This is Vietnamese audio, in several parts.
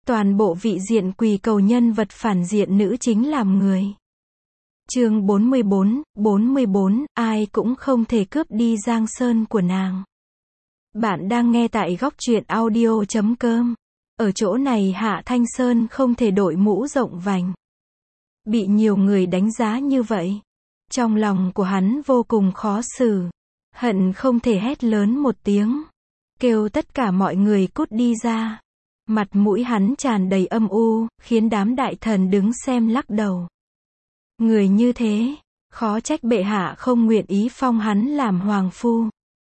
Toàn bộ vị diện quỳ cầu nhân vật phản diện nữ chính làm người. Chương 44, ai cũng không thể cướp đi Giang Sơn của nàng. Bạn đang nghe tại góc truyện audio.com. Ở chỗ này Hạ Thanh Sơn không thể đội mũ rộng vành. Bị nhiều người đánh giá như vậy. Trong lòng của hắn vô cùng khó xử. Hận không thể hét lớn một tiếng. Kêu tất cả mọi người cút đi ra. Mặt mũi hắn tràn đầy âm u, khiến đám đại thần đứng xem lắc đầu. Người như thế, khó trách bệ hạ không nguyện ý phong hắn làm hoàng phu.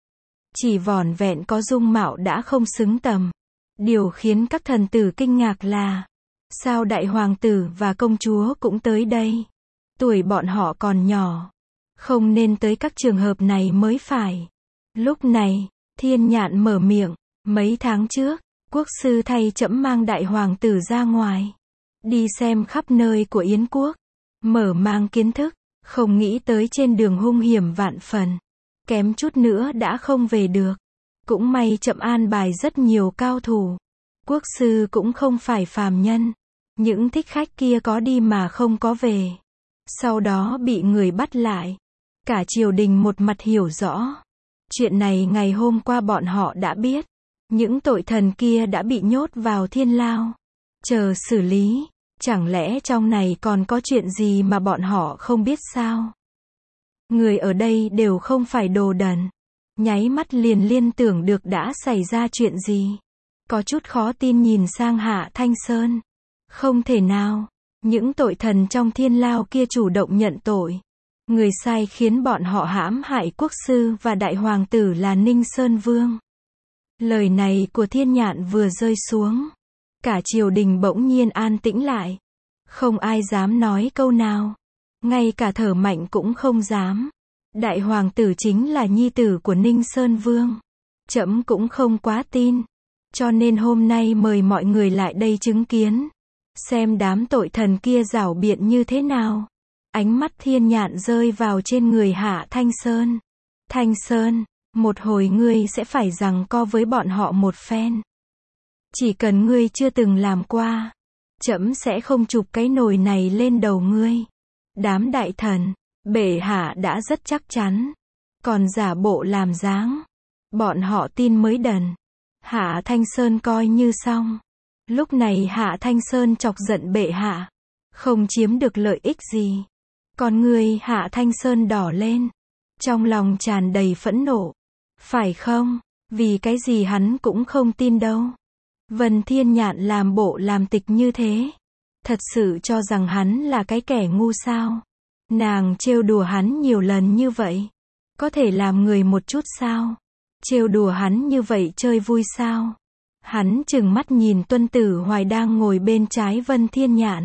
Chỉ vỏn vẹn có dung mạo đã không xứng tầm. Điều khiến các thần tử kinh ngạc là, sao đại hoàng tử và công chúa cũng tới đây? Tuổi bọn họ còn nhỏ, không nên tới các trường hợp này mới phải. Lúc này, Thiên Nhạn mở miệng, mấy tháng trước, quốc sư thay trẫm mang đại hoàng tử ra ngoài, đi xem khắp nơi của Yến quốc, mở mang kiến thức, không nghĩ tới trên đường hung hiểm vạn phần, kém chút nữa đã không về được. Cũng may trẫm an bài rất nhiều cao thủ. Quốc sư cũng không phải phàm nhân. Những thích khách kia có đi mà không có về. Sau đó bị người bắt lại. Cả triều đình một mặt hiểu rõ. Chuyện này ngày hôm qua bọn họ đã biết. Những tội thần kia đã bị nhốt vào thiên lao. Chờ xử lý. Chẳng lẽ trong này còn có chuyện gì mà bọn họ không biết sao? Người ở đây đều không phải đồ đần. Nháy mắt liền liên tưởng được đã xảy ra chuyện gì. Có chút khó tin nhìn sang Hạ Thanh Sơn. Không thể nào. Những tội thần trong thiên lao kia chủ động nhận tội. Người sai khiến bọn họ hãm hại quốc sư và đại hoàng tử là Ninh Sơn Vương. Lời này của Thiên Nhạn vừa rơi xuống. Cả triều đình bỗng nhiên an tĩnh lại. Không ai dám nói câu nào. Ngay cả thở mạnh cũng không dám. Đại hoàng tử chính là nhi tử của Ninh Sơn Vương. Trẫm cũng không quá tin. Cho nên hôm nay mời mọi người lại đây chứng kiến. Xem đám tội thần kia giảo biện như thế nào. Ánh mắt Thiên Nhạn rơi vào trên người Hạ Thanh Sơn. Thanh Sơn, một hồi ngươi sẽ phải giằng co với bọn họ một phen. Chỉ cần ngươi chưa từng làm qua, trẫm sẽ không chụp cái nồi này lên đầu ngươi. Đám đại thần, bệ hạ đã rất chắc chắn. Còn giả bộ làm dáng. Bọn họ tin mới đần. Hạ Thanh Sơn coi như xong. Lúc này Hạ Thanh Sơn chọc giận bệ hạ. Không chiếm được lợi ích gì. Con người Hạ Thanh Sơn đỏ lên. Trong lòng tràn đầy phẫn nộ. Phải không? Vì cái gì hắn cũng không tin đâu. Vân Thiên Nhạn làm bộ làm tịch như thế. Thật sự cho rằng hắn là cái kẻ ngu sao? Nàng trêu đùa hắn nhiều lần như vậy. Có thể làm người một chút sao? Trêu đùa hắn như vậy chơi vui sao? Hắn trừng mắt nhìn Tuân Tử Hoài đang ngồi bên trái Vân Thiên Nhạn.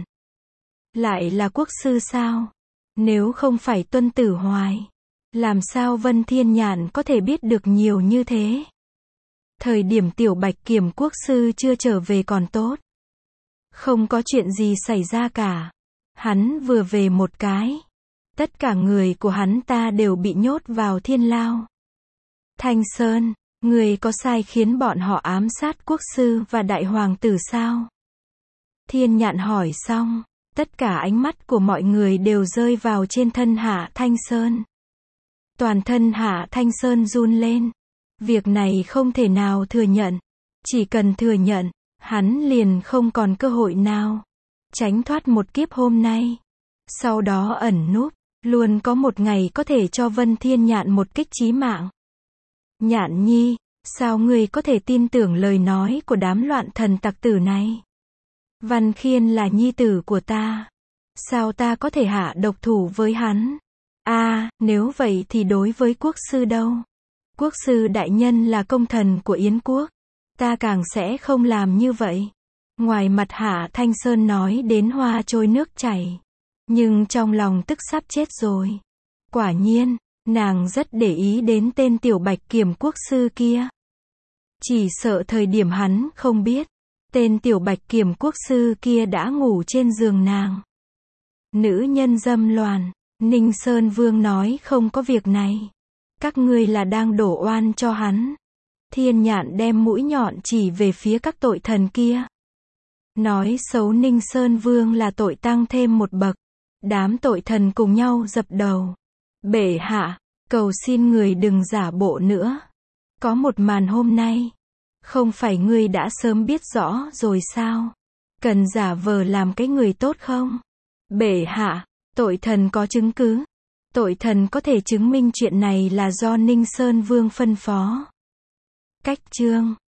Lại là quốc sư sao? Nếu không phải Tuân Tử Hoài, làm sao Vân Thiên Nhạn có thể biết được nhiều như thế? Thời điểm Tiểu Bạch Kiểm quốc sư chưa trở về còn tốt. Không có chuyện gì xảy ra cả. Hắn vừa về một cái. Tất cả người của hắn ta đều bị nhốt vào thiên lao. Thanh Sơn, người có sai khiến bọn họ ám sát quốc sư và đại hoàng tử sao? Thiên Nhạn hỏi xong, tất cả ánh mắt của mọi người đều rơi vào trên thân Hạ Thanh Sơn. Toàn thân Hạ Thanh Sơn run lên. Việc này không thể nào thừa nhận. Chỉ cần thừa nhận, hắn liền không còn cơ hội nào tránh thoát một kiếp hôm nay. Sau đó ẩn núp, luôn có một ngày có thể cho Vân Thiên Nhạn một kích chí mạng. Nhạn nhi, sao ngươi có thể tin tưởng lời nói của đám loạn thần tặc tử này? Văn Khiên là nhi tử của ta. Sao ta có thể hạ độc thủ với hắn? Nếu vậy thì đối với quốc sư đâu? Quốc sư đại nhân là công thần của Yến quốc. Ta càng sẽ không làm như vậy. Ngoài mặt Hạ Thanh Sơn nói đến hoa trôi nước chảy. Nhưng trong lòng tức sắp chết rồi. Quả nhiên, nàng rất để ý đến tên Tiểu Bạch Kiểm quốc sư kia. Chỉ sợ thời điểm hắn không biết. Tên Tiểu Bạch Kiểm quốc sư kia đã ngủ trên giường nàng. Nữ nhân dâm loạn. Ninh Sơn Vương nói không có việc này. Các ngươi là đang đổ oan cho hắn. Thiên Nhạn đem mũi nhọn chỉ về phía các tội thần kia. Nói xấu Ninh Sơn Vương là tội tăng thêm một bậc. Đám tội thần cùng nhau dập đầu. Bệ hạ, cầu xin người đừng giả bộ nữa. Có một màn hôm nay. Không phải ngươi đã sớm biết rõ rồi sao? Cần giả vờ làm cái người tốt không? Bệ hạ, tội thần có chứng cứ. Tội thần có thể chứng minh chuyện này là do Ninh Sơn Vương phân phó. Cách chương